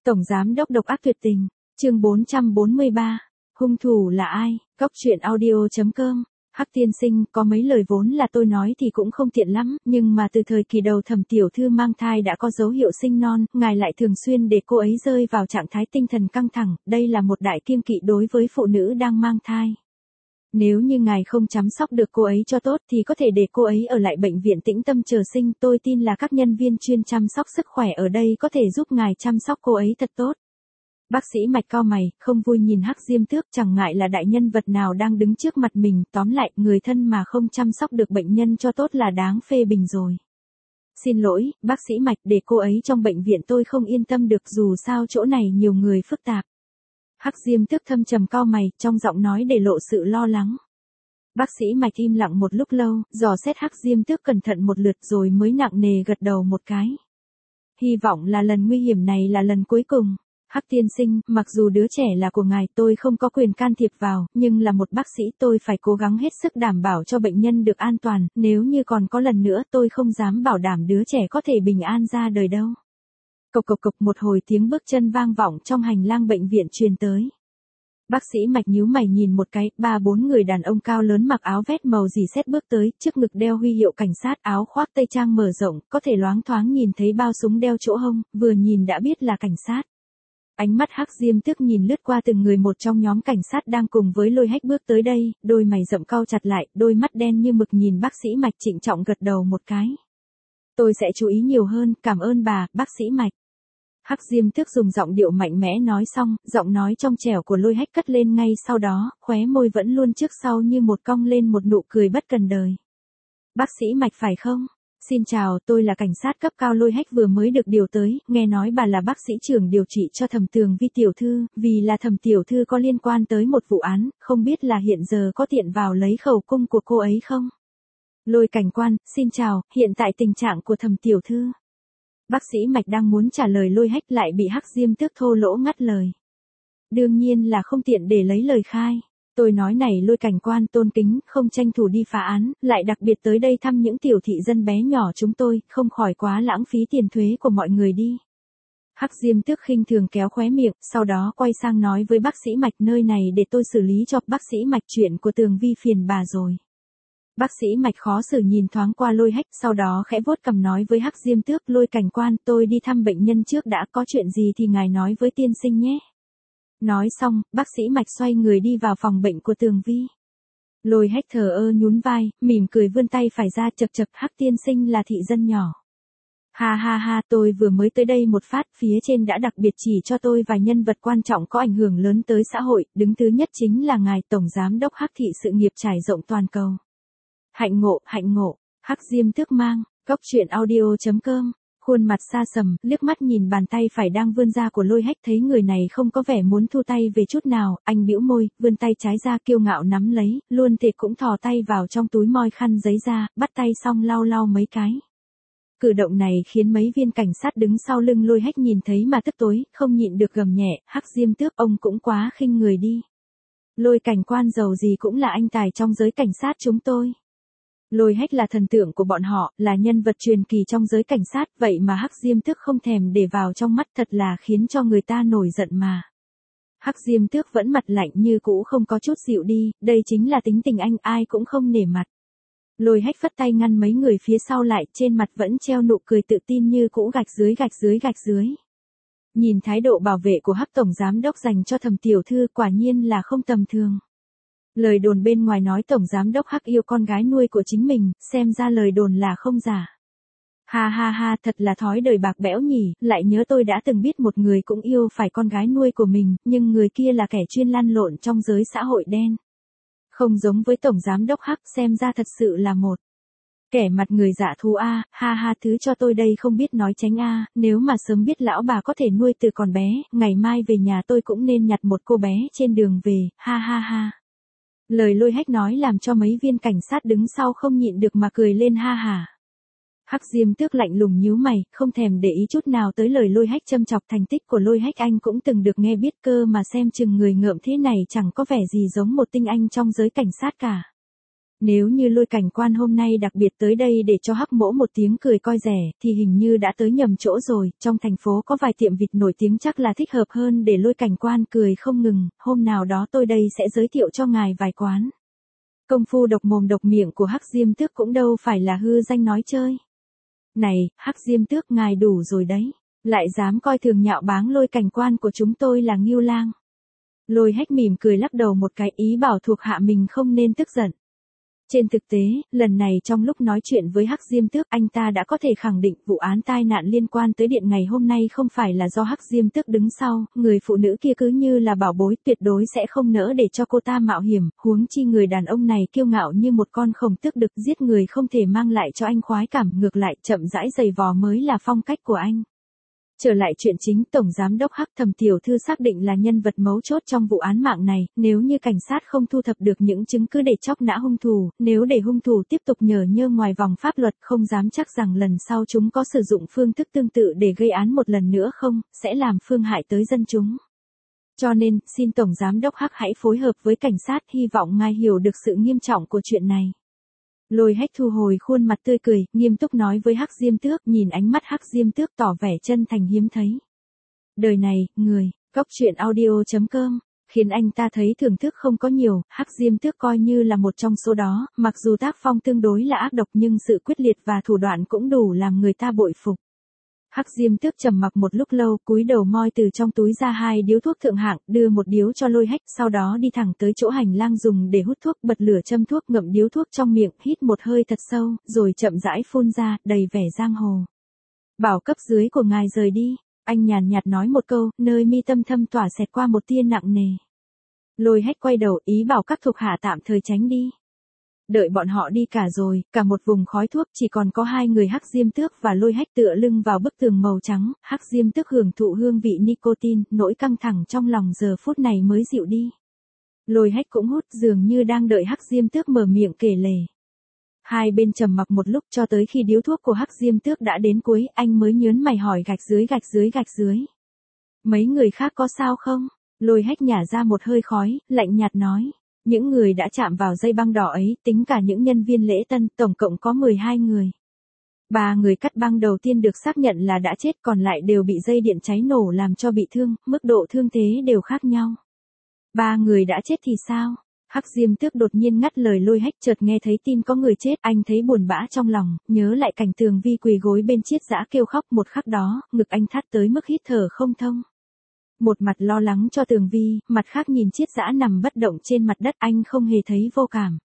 Tổng giám đốc độc ác tuyệt tình, chương 443, hung thủ là ai, Cóc truyện audio.com. Hắc tiên sinh, có mấy lời vốn là tôi nói thì cũng không tiện lắm, nhưng mà từ thời kỳ đầu Thẩm tiểu thư mang thai đã có dấu hiệu sinh non, ngài lại thường xuyên để cô ấy rơi vào trạng thái tinh thần căng thẳng, đây là một đại kiêng kỵ đối với phụ nữ đang mang thai. Nếu như ngài không chăm sóc được cô ấy cho tốt thì có thể để cô ấy ở lại bệnh viện tĩnh tâm chờ sinh, tôi tin là các nhân viên chuyên chăm sóc sức khỏe ở đây có thể giúp ngài chăm sóc cô ấy thật tốt. Bác sĩ Mạch cau mày, không vui nhìn Hắc Diêm Tước, chẳng ngại là đại nhân vật nào đang đứng trước mặt mình, tóm lại, người thân mà không chăm sóc được bệnh nhân cho tốt là đáng phê bình rồi. Xin lỗi, bác sĩ Mạch, để cô ấy trong bệnh viện tôi không yên tâm được, dù sao chỗ này nhiều người phức tạp. Hắc Diêm Tước thâm trầm cau mày, trong giọng nói để lộ sự lo lắng. Bác sĩ Mạch im lặng một lúc lâu, dò xét Hắc Diêm Tước cẩn thận một lượt rồi mới nặng nề gật đầu một cái. Hy vọng là lần nguy hiểm này là lần cuối cùng. Hắc tiên sinh, mặc dù đứa trẻ là của ngài, tôi không có quyền can thiệp vào, nhưng là một bác sĩ tôi phải cố gắng hết sức đảm bảo cho bệnh nhân được an toàn, nếu như còn có lần nữa tôi không dám bảo đảm đứa trẻ có thể bình an ra đời đâu. Cộc cộc cộc, một hồi tiếng bước chân vang vọng trong hành lang bệnh viện truyền tới. Bác sĩ Mạch nhíu mày nhìn một cái, 3-4 người đàn ông cao lớn mặc áo vest màu rỉ sét bước tới, trước ngực đeo huy hiệu cảnh sát, áo khoác tây trang mở rộng, có thể loáng thoáng nhìn thấy bao súng đeo chỗ hông, vừa nhìn đã biết là cảnh sát. Ánh mắt Hắc Diêm Tước nhìn lướt qua từng người một trong nhóm cảnh sát đang cùng với Lôi Hách bước tới đây, đôi mày rậm cau chặt lại, đôi mắt đen như mực nhìn bác sĩ Mạch, trịnh trọng gật đầu một cái. Tôi sẽ chú ý nhiều hơn, cảm ơn bà, bác sĩ Mạch. Hắc Diêm Tước dùng giọng điệu mạnh mẽ nói xong, giọng nói trong trẻo của Lôi Hách cất lên ngay sau đó, khóe môi vẫn luôn trước sau như một cong lên một nụ cười bất cần đời. Bác sĩ Mạch phải không? Xin chào, tôi là cảnh sát cấp cao. Lôi Hách vừa mới được điều tới, nghe nói bà là bác sĩ trưởng điều trị cho Thẩm Tường Vi tiểu thư, vì là Thẩm tiểu thư có liên quan tới một vụ án, không biết là hiện giờ có tiện vào lấy khẩu cung của cô ấy không? Lôi cảnh quan, xin chào, hiện tại tình trạng của Thẩm tiểu thư. Bác sĩ Mạch đang muốn trả lời Lôi Hách lại bị Hắc Diêm Tước thô lỗ ngắt lời. Đương nhiên là không tiện để lấy lời khai. Tôi nói này Lôi cảnh quan, tôn kính, không tranh thủ đi phá án, lại đặc biệt tới đây thăm những tiểu thị dân bé nhỏ chúng tôi, không khỏi quá lãng phí tiền thuế của mọi người đi. Hắc Diêm Tước khinh thường kéo khóe miệng, sau đó quay sang nói với bác sĩ Mạch, nơi này để tôi xử lý cho. Bác sĩ Mạch, chuyện của Tường Vi phiền bà rồi. Bác sĩ Mạch khó xử nhìn thoáng qua Lôi Hách, sau đó khẽ vuốt cằm nói với Hắc Diêm Tước, Lôi cảnh quan, tôi đi thăm bệnh nhân trước đã, có chuyện gì thì ngài nói với tiên sinh nhé. Nói xong, bác sĩ Mạch xoay người đi vào phòng bệnh của Tường Vi. Lôi Hách thờ ơ nhún vai, mỉm cười vươn tay phải ra, chậc chậc, Hắc tiên sinh là thị dân nhỏ. Ha ha ha, tôi vừa mới tới đây một phát, phía trên đã đặc biệt chỉ cho tôi vài nhân vật quan trọng có ảnh hưởng lớn tới xã hội, đứng thứ nhất chính là ngài tổng giám đốc Hắc thị, sự nghiệp trải rộng toàn cầu. Hạnh ngộ, Hắc Diêm Tước mang, Cóc truyện audio.com. Khuôn mặt xa sầm, liếc mắt nhìn bàn tay phải đang vươn ra của Lôi Hách, thấy người này không có vẻ muốn thu tay về chút nào, anh bĩu môi, vươn tay trái ra kiêu ngạo nắm lấy, luôn thể cũng thò tay vào trong túi moi khăn giấy ra, bắt tay xong lau lau mấy cái. Cử động này khiến mấy viên cảnh sát đứng sau lưng Lôi Hách nhìn thấy mà tức tối, không nhịn được gầm nhẹ, Hắc Diêm Tước, ông cũng quá khinh người đi. Lôi cảnh quan giàu gì cũng là anh tài trong giới cảnh sát chúng tôi. Lôi Hách là thần tượng của bọn họ, là nhân vật truyền kỳ trong giới cảnh sát, vậy mà Hắc Diêm Tước không thèm để vào trong mắt, thật là khiến cho người ta nổi giận mà. Hắc Diêm Tước vẫn mặt lạnh như cũ, không có chút dịu đi, đây chính là tính tình anh, ai cũng không nể mặt. Lôi Hách phất tay ngăn mấy người phía sau lại, trên mặt vẫn treo nụ cười tự tin như cũ, gạch dưới. Nhìn thái độ bảo vệ của Hắc tổng giám đốc dành cho Thẩm tiểu thư, quả nhiên là không tầm thường. Lời đồn bên ngoài nói tổng giám đốc Hắc yêu con gái nuôi của chính mình, xem ra lời đồn là không giả. Ha ha ha, thật là thói đời bạc bẽo nhỉ, lại nhớ tôi đã từng biết một người cũng yêu phải con gái nuôi của mình, nhưng người kia là kẻ chuyên lăn lộn trong giới xã hội đen. Không giống với tổng giám đốc Hắc, xem ra thật sự là một kẻ mặt người dạ thú a, ha ha, thứ cho tôi đây không biết nói tránh a, nếu mà sớm biết lão bà có thể nuôi từ còn bé, ngày mai về nhà tôi cũng nên nhặt một cô bé trên đường về, ha ha ha. Lời Lôi Hách nói làm cho mấy viên cảnh sát đứng sau không nhịn được mà cười lên ha hả. Hắc Diêm Tước lạnh lùng nhíu mày, không thèm để ý chút nào tới lời Lôi Hách châm chọc. Thành tích của Lôi Hách anh cũng từng được nghe biết cơ mà, xem chừng người ngợm thế này chẳng có vẻ gì giống một tinh anh trong giới cảnh sát cả. Nếu như Lôi cảnh quan hôm nay đặc biệt tới đây để cho Hắc Mỗ một tiếng cười coi rẻ, thì hình như đã tới nhầm chỗ rồi, trong thành phố có vài tiệm vịt nổi tiếng chắc là thích hợp hơn để Lôi cảnh quan cười không ngừng, hôm nào đó tôi đây sẽ giới thiệu cho ngài vài quán. Công phu độc mồm độc miệng của Hắc Diêm Tước cũng đâu phải là hư danh nói chơi. Này, Hắc Diêm Tước ngài đủ rồi đấy, lại dám coi thường nhạo báng Lôi cảnh quan của chúng tôi là Ngưu Lang. Lôi Hách mỉm cười lắc đầu một cái ý bảo thuộc hạ mình không nên tức giận. Trên thực tế, lần này trong lúc nói chuyện với Hắc Diêm Tước anh ta đã có thể khẳng định vụ án tai nạn liên quan tới điện ngày hôm nay không phải là do Hắc Diêm Tước đứng sau, người phụ nữ kia cứ như là bảo bối tuyệt đối sẽ không nỡ để cho cô ta mạo hiểm, huống chi người đàn ông này kiêu ngạo như một con khổng tước đực giết người không thể mang lại cho anh khoái cảm, ngược lại chậm rãi giày vò mới là phong cách của anh. Trở lại chuyện chính, Tổng Giám đốc Hắc Thẩm tiểu thư xác định là nhân vật mấu chốt trong vụ án mạng này, nếu như cảnh sát không thu thập được những chứng cứ để chóc nã hung thủ, nếu để hung thủ tiếp tục nhờ nhơ ngoài vòng pháp luật không dám chắc rằng lần sau chúng có sử dụng phương thức tương tự để gây án một lần nữa không, sẽ làm phương hại tới dân chúng. Cho nên, xin Tổng Giám đốc Hắc hãy phối hợp với cảnh sát, hy vọng ngài hiểu được sự nghiêm trọng của chuyện này. Lôi Hách thu hồi khuôn mặt tươi cười, nghiêm túc nói với Hắc Diêm Tước, nhìn ánh mắt Hắc Diêm Tước tỏ vẻ chân thành hiếm thấy. Đời này, người, Cóc Truyện Audio.com, khiến anh ta thấy thưởng thức không có nhiều, Hắc Diêm Tước coi như là một trong số đó, mặc dù tác phong tương đối là ác độc nhưng sự quyết liệt và thủ đoạn cũng đủ làm người ta bội phục. Hắc Diêm Tước trầm mặc một lúc lâu, cúi đầu moi từ trong túi ra 2 điếu thuốc thượng hạng, đưa một điếu cho Lôi Hách, sau đó đi thẳng tới chỗ hành lang dùng để hút thuốc, bật lửa châm thuốc, ngậm điếu thuốc trong miệng, hít một hơi thật sâu, rồi chậm rãi phun ra, đầy vẻ giang hồ. Bảo cấp dưới của ngài rời đi, anh nhàn nhạt nói một câu, nơi mi tâm thâm tỏa xẹt qua một tia nặng nề. Lôi Hách quay đầu ý bảo các thuộc hạ tạm thời tránh đi. Đợi bọn họ đi cả rồi, cả một vùng khói thuốc chỉ còn có 2 người Hắc Diêm Tước và Lôi Hách tựa lưng vào bức tường màu trắng, Hắc Diêm Tước hưởng thụ hương vị nicotine, nỗi căng thẳng trong lòng giờ phút này mới dịu đi. Lôi Hách cũng hút dường như đang đợi Hắc Diêm Tước mở miệng kể lể. Hai bên trầm mặc một lúc cho tới khi điếu thuốc của Hắc Diêm Tước đã đến cuối, anh mới nhớn mày hỏi gạch dưới. Mấy người khác có sao không? Lôi Hách nhả ra một hơi khói, lạnh nhạt nói. Những người đã chạm vào dây băng đỏ ấy, tính cả những nhân viên lễ tân, tổng cộng có 12 người. 3 người cắt băng đầu tiên được xác nhận là đã chết, còn lại đều bị dây điện cháy nổ làm cho bị thương, mức độ thương thế đều khác nhau. 3 người đã chết thì sao? Hắc Diêm Tước đột nhiên ngắt lời Lôi Hách, chợt nghe thấy tin có người chết, anh thấy buồn bã trong lòng, nhớ lại cảnh Tường Vi quỳ gối bên Chiết Dã kêu khóc, một khắc đó, ngực anh thắt tới mức hít thở không thông. Một mặt lo lắng cho Tường Vi, mặt khác nhìn Chiết Dã nằm bất động trên mặt đất, anh không hề thấy vô cảm.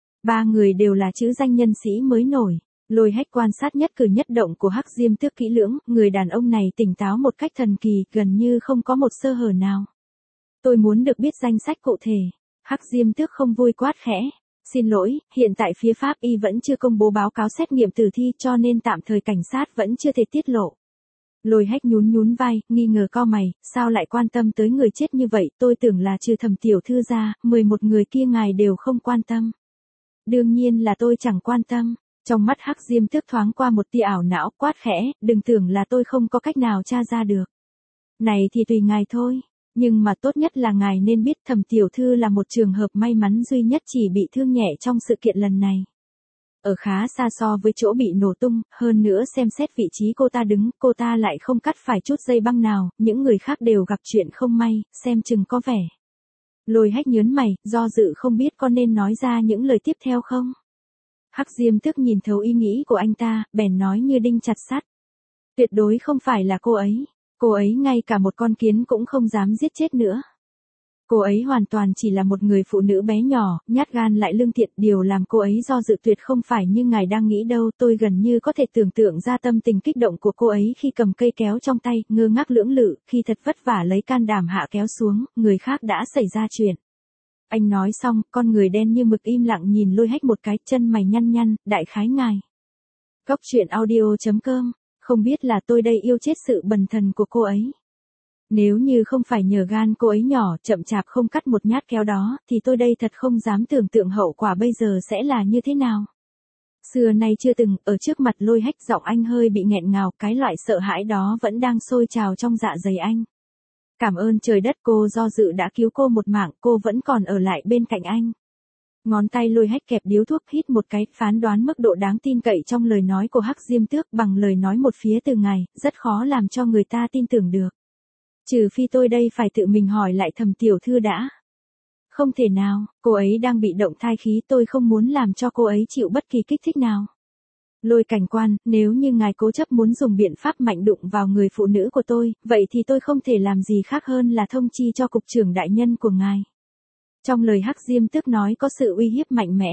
3 người đều là chữ danh nhân sĩ mới nổi. Lôi Hách quan sát nhất cử nhất động của Hắc Diêm Tước kỹ lưỡng, người đàn ông này tỉnh táo một cách thần kỳ, gần như không có một sơ hở nào. Tôi muốn được biết danh sách cụ thể. Hắc Diêm Tước không vui quát khẽ. Xin lỗi, hiện tại phía Pháp Y vẫn chưa công bố báo cáo xét nghiệm tử thi cho nên tạm thời cảnh sát vẫn chưa thể tiết lộ. Lôi Hách nhún vai, nghi ngờ cau mày, sao lại quan tâm tới người chết như vậy, tôi tưởng là trừ Thẩm tiểu thư ra, 11 người kia ngài đều không quan tâm. Đương nhiên là tôi chẳng quan tâm. Trong mắt Hắc Diêm Tước thoáng qua một tia ảo não, quát khẽ, đừng tưởng là tôi không có cách nào tra ra được. Này thì tùy ngài thôi, nhưng mà tốt nhất là ngài nên biết Thẩm tiểu thư là một trường hợp may mắn duy nhất chỉ bị thương nhẹ trong sự kiện lần này. Ở khá xa so với chỗ bị nổ tung, hơn nữa xem xét vị trí cô ta đứng, cô ta lại không cắt phải chút dây băng nào, những người khác đều gặp chuyện không may, xem chừng có vẻ. Lôi Hách nhớn mày, do dự không biết có nên nói ra những lời tiếp theo không. Hắc Diêm Tước nhìn thấu ý nghĩ của anh ta, bèn nói như đinh chặt sắt. Tuyệt đối không phải là cô ấy ngay cả một con kiến cũng không dám giết chết nữa. Cô ấy hoàn toàn chỉ là một người phụ nữ bé nhỏ, nhát gan lại lương thiện, điều làm cô ấy do dự tuyệt không phải như ngài đang nghĩ đâu, tôi gần như có thể tưởng tượng ra tâm tình kích động của cô ấy khi cầm cây kéo trong tay, ngơ ngác lưỡng lự, khi thật vất vả lấy can đảm hạ kéo xuống, người khác đã xảy ra chuyện. Anh nói xong, con người đen như mực im lặng nhìn Lôi Hách một cái, chân mày nhăn nhăn, đại khái ngài. Cóc Truyện Audio.com, không biết là tôi đây yêu chết sự bần thần của cô ấy. Nếu như không phải nhờ gan cô ấy nhỏ, chậm chạp không cắt một nhát kéo đó, thì tôi đây thật không dám tưởng tượng hậu quả bây giờ sẽ là như thế nào. Xưa nay chưa từng, ở trước mặt Lôi Hách giọng anh hơi bị nghẹn ngào, cái loại sợ hãi đó vẫn đang sôi trào trong dạ dày anh. Cảm ơn trời đất, cô do dự đã cứu cô một mạng, cô vẫn còn ở lại bên cạnh anh. Ngón tay Lôi Hách kẹp điếu thuốc hít một cái, phán đoán mức độ đáng tin cậy trong lời nói của Hắc Diêm Tước bằng lời nói một phía từ ngài, rất khó làm cho người ta tin tưởng được. Trừ phi tôi đây phải tự mình hỏi lại Thẩm tiểu thư đã. Không thể nào, cô ấy đang bị động thai khí, tôi không muốn làm cho cô ấy chịu bất kỳ kích thích nào. Lôi cảnh quan, nếu như ngài cố chấp muốn dùng biện pháp mạnh đụng vào người phụ nữ của tôi, vậy thì tôi không thể làm gì khác hơn là thông chi cho cục trưởng đại nhân của ngài. Trong lời Hắc Diêm Tước nói có sự uy hiếp mạnh mẽ.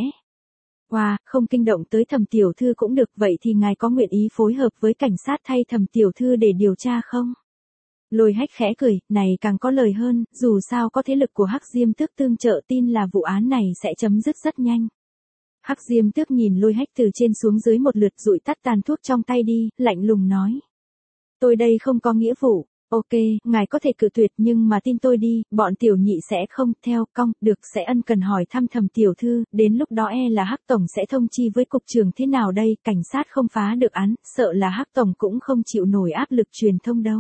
Wow, không kinh động tới Thẩm tiểu thư cũng được, vậy thì ngài có nguyện ý phối hợp với cảnh sát thay Thẩm tiểu thư để điều tra không? Lôi Hách khẽ cười, này càng có lời hơn, dù sao có thế lực của Hắc Diêm Tước tương trợ, tin là vụ án này sẽ chấm dứt rất nhanh. Hắc Diêm Tước nhìn Lôi Hách từ trên xuống dưới một lượt, dụi tắt tàn thuốc trong tay đi, lạnh lùng nói. Tôi đây không có nghĩa vụ. Ok, ngài có thể cự tuyệt nhưng mà tin tôi đi, bọn tiểu nhị sẽ không theo cong, được sẽ ân cần hỏi thăm Thẩm tiểu thư, đến lúc đó là Hắc tổng sẽ thông chi với cục trưởng thế nào đây, cảnh sát không phá được án, sợ là Hắc tổng cũng không chịu nổi áp lực truyền thông đâu.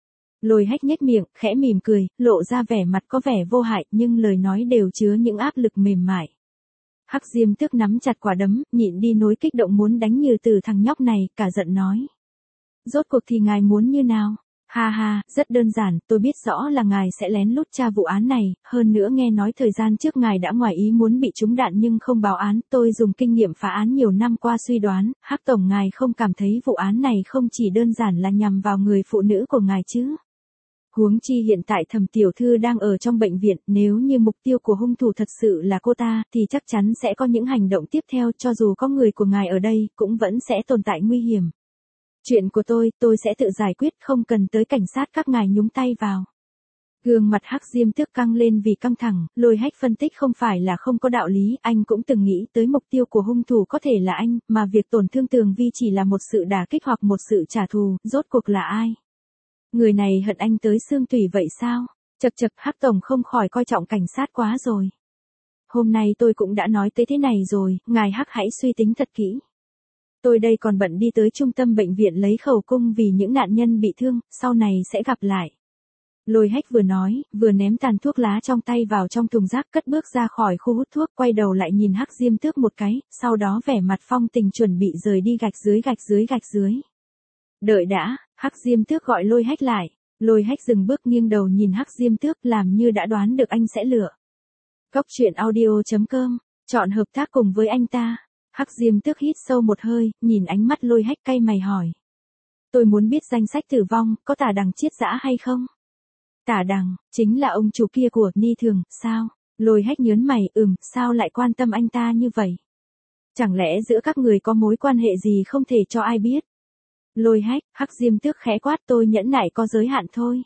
Lôi Hách nhếch miệng, khẽ mỉm cười, lộ ra vẻ mặt có vẻ vô hại nhưng lời nói đều chứa những áp lực mềm mại. Hắc Diêm Tước nắm chặt quả đấm, nhịn đi nỗi kích động muốn đánh Như Từ thằng nhóc này, cả giận nói. Rốt cuộc thì ngài muốn như nào? Ha ha, rất đơn giản, tôi biết rõ là ngài sẽ lén lút tra vụ án này, hơn nữa nghe nói thời gian trước ngài đã ngoài ý muốn bị trúng đạn nhưng không báo án, tôi dùng kinh nghiệm phá án nhiều năm qua suy đoán, Hắc tổng ngài không cảm thấy vụ án này không chỉ đơn giản là nhằm vào người phụ nữ của ngài chứ? Huống chi hiện tại Thẩm tiểu thư đang ở trong bệnh viện, nếu như mục tiêu của hung thủ thật sự là cô ta, thì chắc chắn sẽ có những hành động tiếp theo, cho dù có người của ngài ở đây, cũng vẫn sẽ tồn tại nguy hiểm. Chuyện của tôi sẽ tự giải quyết, không cần tới cảnh sát các ngài nhúng tay vào. Gương mặt Hắc Diêm Tước căng lên vì căng thẳng, Lôi Hách phân tích không phải là không có đạo lý, anh cũng từng nghĩ tới mục tiêu của hung thủ có thể là anh, mà việc tổn thương Tường Vi chỉ là một sự đả kích hoặc một sự trả thù, rốt cuộc là ai? Người này hận anh tới xương tủy vậy sao? Chậc chậc, Hắc tổng không khỏi coi trọng cảnh sát quá rồi. Hôm nay tôi cũng đã nói tới thế này rồi, ngài Hắc hãy suy tính thật kỹ. Tôi đây còn bận đi tới trung tâm bệnh viện lấy khẩu cung vì những nạn nhân bị thương, sau này sẽ gặp lại. Lôi Hách vừa nói, vừa ném tàn thuốc lá trong tay vào trong thùng rác, cất bước ra khỏi khu hút thuốc, quay đầu lại nhìn Hắc Diêm Tước một cái, sau đó vẻ mặt phong tình chuẩn bị rời đi. Gạch dưới. Đợi đã, Hắc Diêm Tước gọi Lôi Hách lại. Lôi Hách dừng bước nghiêng đầu nhìn Hắc Diêm Tước, làm như đã đoán được anh sẽ lựa. Cóc truyện audio.com, chọn hợp tác cùng với anh ta. Hắc Diêm Tước hít sâu một hơi, nhìn ánh mắt Lôi Hách cay mày hỏi. Tôi muốn biết danh sách tử vong, có Tả Đằng Chiết Dã hay không? Tả Đằng, chính là ông chủ kia của Ni Thường, sao? Lôi Hách nhớn mày, sao lại quan tâm anh ta như vậy? Chẳng lẽ giữa các người có mối quan hệ gì không thể cho ai biết? Lôi Hách, Hắc Diêm Tước khẽ quát, tôi nhẫn nại có giới hạn thôi.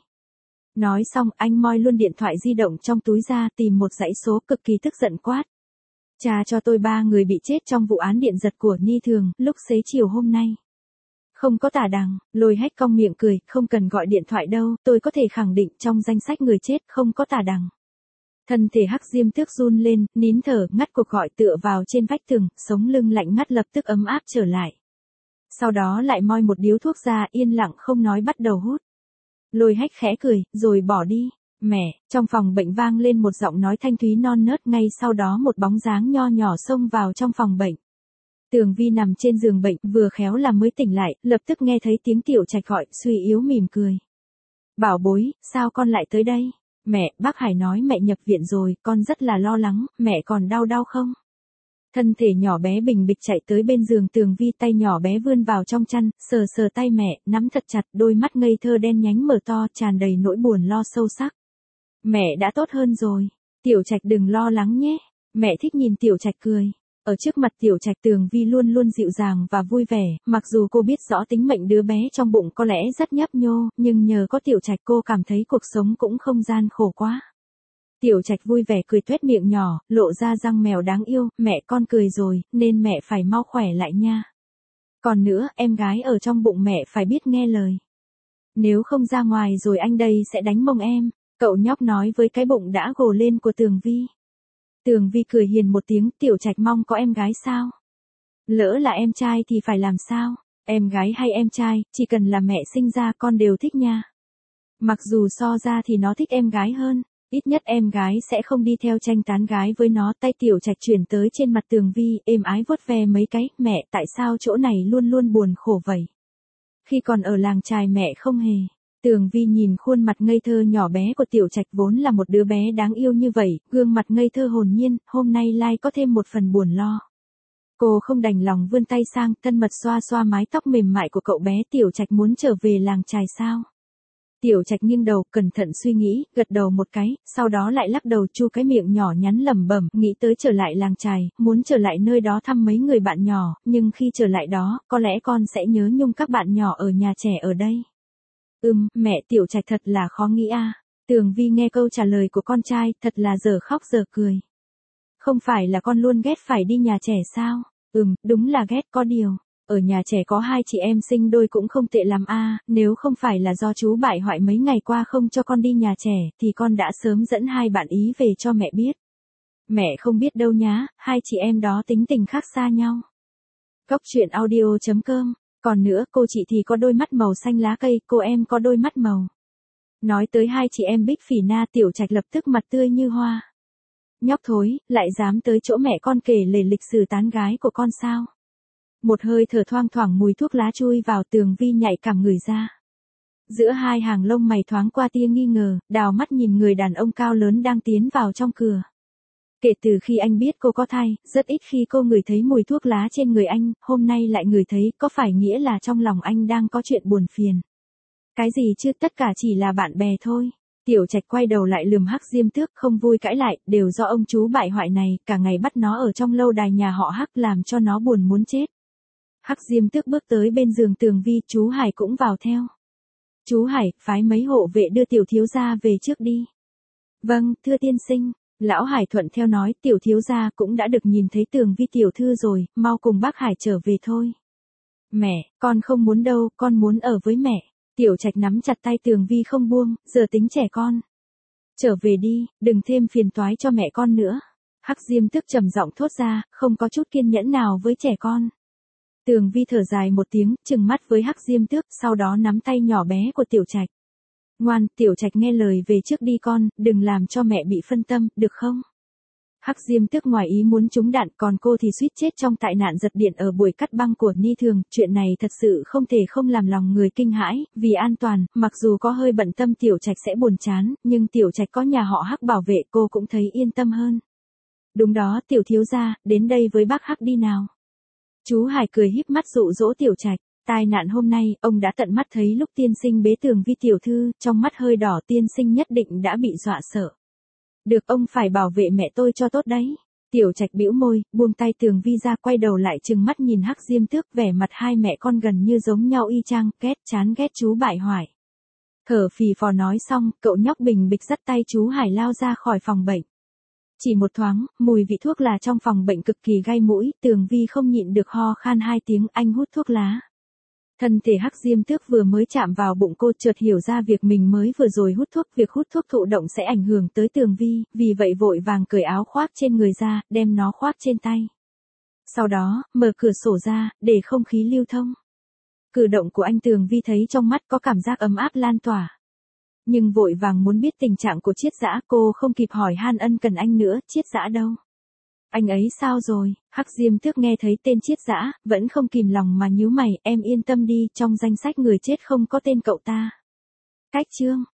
Nói xong, anh moi luôn điện thoại di động trong túi ra, tìm một dãy số, cực kỳ tức giận quát. Tra cho tôi 3 người bị chết trong vụ án điện giật của Ni Thường, lúc xế chiều hôm nay. Không có Tả Đằng, Lôi Hách cong miệng cười, không cần gọi điện thoại đâu, tôi có thể khẳng định trong danh sách người chết không có Tả Đằng. Thân thể Hắc Diêm Tước run lên, nín thở, ngắt cuộc gọi tựa vào trên vách tường, sống lưng lạnh ngắt lập tức ấm áp trở lại. Sau đó lại moi một điếu thuốc ra, yên lặng không nói bắt đầu hút. Lôi Hách khẽ cười, rồi bỏ đi. Mẹ, trong phòng bệnh vang lên một giọng nói thanh thúy non nớt, ngay sau đó một bóng dáng nho nhỏ xông vào trong phòng bệnh. Tường Vi nằm trên giường bệnh, vừa khéo là mới tỉnh lại, lập tức nghe thấy tiếng Tiểu Trạch gọi, suy yếu mỉm cười. Bảo bối, sao con lại tới đây? Mẹ, bác Hải nói mẹ nhập viện rồi, con rất là lo lắng, mẹ còn đau không? Thân thể nhỏ bé bình bịch chạy tới bên giường Tường Vi, tay nhỏ bé vươn vào trong chăn, sờ tay mẹ, nắm thật chặt, đôi mắt ngây thơ đen nhánh mở to, tràn đầy nỗi buồn lo sâu sắc. Mẹ đã tốt hơn rồi. Tiểu Trạch đừng lo lắng nhé. Mẹ thích nhìn Tiểu Trạch cười. Ở trước mặt Tiểu Trạch, Tường Vi luôn luôn dịu dàng và vui vẻ, mặc dù cô biết rõ tính mệnh đứa bé trong bụng có lẽ rất nhấp nhô, nhưng nhờ có Tiểu Trạch cô cảm thấy cuộc sống cũng không gian khổ quá. Tiểu Trạch vui vẻ cười tuét miệng nhỏ, lộ ra răng mèo đáng yêu, mẹ con cười rồi, nên mẹ phải mau khỏe lại nha. Còn nữa, em gái ở trong bụng mẹ phải biết nghe lời. Nếu không ra ngoài rồi anh đây sẽ đánh mông em. Cậu nhóc nói với cái bụng đã gồ lên của Tường Vi. Tường Vi cười hiền một tiếng, Tiểu Trạch mong có em gái sao? Lỡ là em trai thì phải làm sao? Em gái hay em trai, chỉ cần là mẹ sinh ra con đều thích nha. Mặc dù so ra thì nó thích em gái hơn. Ít nhất em gái sẽ không đi theo tranh tán gái với nó. Tay Tiểu Trạch chuyển tới trên mặt Tường Vi, êm ái vuốt ve mấy cái. Mẹ, tại sao chỗ này luôn luôn buồn khổ vậy? Khi còn ở làng chài mẹ không hề. Tường Vi nhìn khuôn mặt ngây thơ nhỏ bé của Tiểu Trạch, vốn là một đứa bé đáng yêu như vậy, gương mặt ngây thơ hồn nhiên, hôm nay lai có thêm một phần buồn lo. Cô không đành lòng vươn tay sang, thân mật xoa xoa mái tóc mềm mại của cậu bé. Tiểu Trạch muốn trở về làng chài sao? Tiểu Trạch nghiêng đầu, cẩn thận suy nghĩ, gật đầu một cái, sau đó lại lắc đầu, chu cái miệng nhỏ nhắn lẩm bẩm, nghĩ tới trở lại làng chài, muốn trở lại nơi đó thăm mấy người bạn nhỏ, nhưng khi trở lại đó, có lẽ con sẽ nhớ nhung các bạn nhỏ ở nhà trẻ ở đây. Mẹ. Tiểu Trạch thật là khó nghĩ a. Tường Vi nghe câu trả lời của con trai, thật là dở khóc dở cười. Không phải là con luôn ghét phải đi nhà trẻ sao? Đúng là ghét, có điều. Ở nhà trẻ có 2 chị em sinh đôi cũng không tệ lắm a. Nếu không phải là do chú bại hoại mấy ngày qua không cho con đi nhà trẻ, thì con đã sớm dẫn 2 bạn ý về cho mẹ biết. Mẹ không biết đâu nhá, 2 chị em đó tính tình khác xa nhau. Góc truyện audio.com. Còn nữa, cô chị thì có đôi mắt màu xanh lá cây, cô em có đôi mắt màu. Nói tới 2 chị em Bích Phỉ Na, Tiểu Trạch lập tức mặt tươi như hoa. Nhóc thối, lại dám tới chỗ mẹ con kể lể lịch sử tán gái của con sao? Một hơi thở thoang thoảng mùi thuốc lá chui vào. Tường Vi nhạy cảm ngửi ra. Giữa 2 hàng lông mày thoáng qua tia nghi ngờ, đào mắt nhìn người đàn ông cao lớn đang tiến vào trong cửa. Kể từ khi anh biết cô có thai, rất ít khi cô ngửi thấy mùi thuốc lá trên người anh, hôm nay lại ngửi thấy, có phải nghĩa là trong lòng anh đang có chuyện buồn phiền? Cái gì chứ, tất cả chỉ là bạn bè thôi. Tiểu Trạch quay đầu lại lườm Hắc Diêm Tước, không vui cãi lại, đều do ông chú bại hoại này, cả ngày bắt nó ở trong lâu đài nhà họ Hắc làm cho nó buồn muốn chết. Hắc Diêm Tước bước tới bên giường Tường Vi, chú Hải cũng vào theo. Chú Hải, phái mấy hộ vệ đưa tiểu thiếu gia về trước đi. Vâng, thưa tiên sinh. Lão Hải thuận theo nói, tiểu thiếu gia cũng đã được nhìn thấy Tường Vi tiểu thư rồi, mau cùng bác Hải trở về thôi. Mẹ, con không muốn đâu, con muốn ở với mẹ. Tiểu Trạch nắm chặt tay Tường Vi không buông, giờ tính trẻ con. Trở về đi, đừng thêm phiền toái cho mẹ con nữa. Hắc Diêm Tước trầm giọng thốt ra, không có chút kiên nhẫn nào với trẻ con. Tường Vi thở dài một tiếng, trừng mắt với Hắc Diêm Tước, sau đó nắm tay nhỏ bé của Tiểu Trạch. Ngoan, Tiểu Trạch nghe lời về trước đi con, đừng làm cho mẹ bị phân tâm, được không? Hắc Diêm Tước ngoài ý muốn trúng đạn, còn cô thì suýt chết trong tai nạn giật điện ở buổi cắt băng của Ni Thường. Chuyện này thật sự không thể không làm lòng người kinh hãi, vì an toàn, mặc dù có hơi bận tâm Tiểu Trạch sẽ buồn chán, nhưng Tiểu Trạch có nhà họ Hắc bảo vệ cô cũng thấy yên tâm hơn. Đúng đó, tiểu thiếu gia, đến đây với bác Hắc đi nào. Chú Hải cười híp mắt dụ dỗ Tiểu Trạch. Tai nạn hôm nay, ông đã tận mắt thấy lúc tiên sinh bế Tường Vi tiểu thư, trong mắt hơi đỏ, tiên sinh nhất định đã bị dọa sợ. Được, ông phải bảo vệ mẹ tôi cho tốt đấy. Tiểu Trạch bĩu môi, buông tay Tường Vi ra, quay đầu lại trừng mắt nhìn Hắc Diêm Tước, vẻ mặt 2 mẹ con gần như giống nhau y chang, chán ghét chú bại hoại. Thở phì phò nói xong, cậu nhóc bình bịch dắt tay chú Hải lao ra khỏi phòng bệnh. Chỉ một thoáng, mùi vị thuốc lá trong phòng bệnh cực kỳ gai mũi, Tường Vi không nhịn được ho khan 2 tiếng, anh hút thuốc lá. Thân thể Hắc Diêm Tước vừa mới chạm vào bụng cô, chợt hiểu ra việc mình mới vừa rồi hút thuốc, việc hút thuốc thụ động sẽ ảnh hưởng tới Tường Vi, vì vậy vội vàng cởi áo khoác trên người ra, đem nó khoác trên tay. Sau đó, mở cửa sổ ra, để không khí lưu thông. Cử động của anh, Tường Vi thấy trong mắt có cảm giác ấm áp lan tỏa. Nhưng vội vàng muốn biết tình trạng của Triết Dã, cô không kịp hỏi han ân cần anh nữa, Triết Dã đâu? Anh ấy sao rồi? Hắc Diêm Tước nghe thấy tên Triết Dã, vẫn không kìm lòng mà nhíu mày, em yên tâm đi, trong danh sách người chết không có tên cậu ta. Cách chương.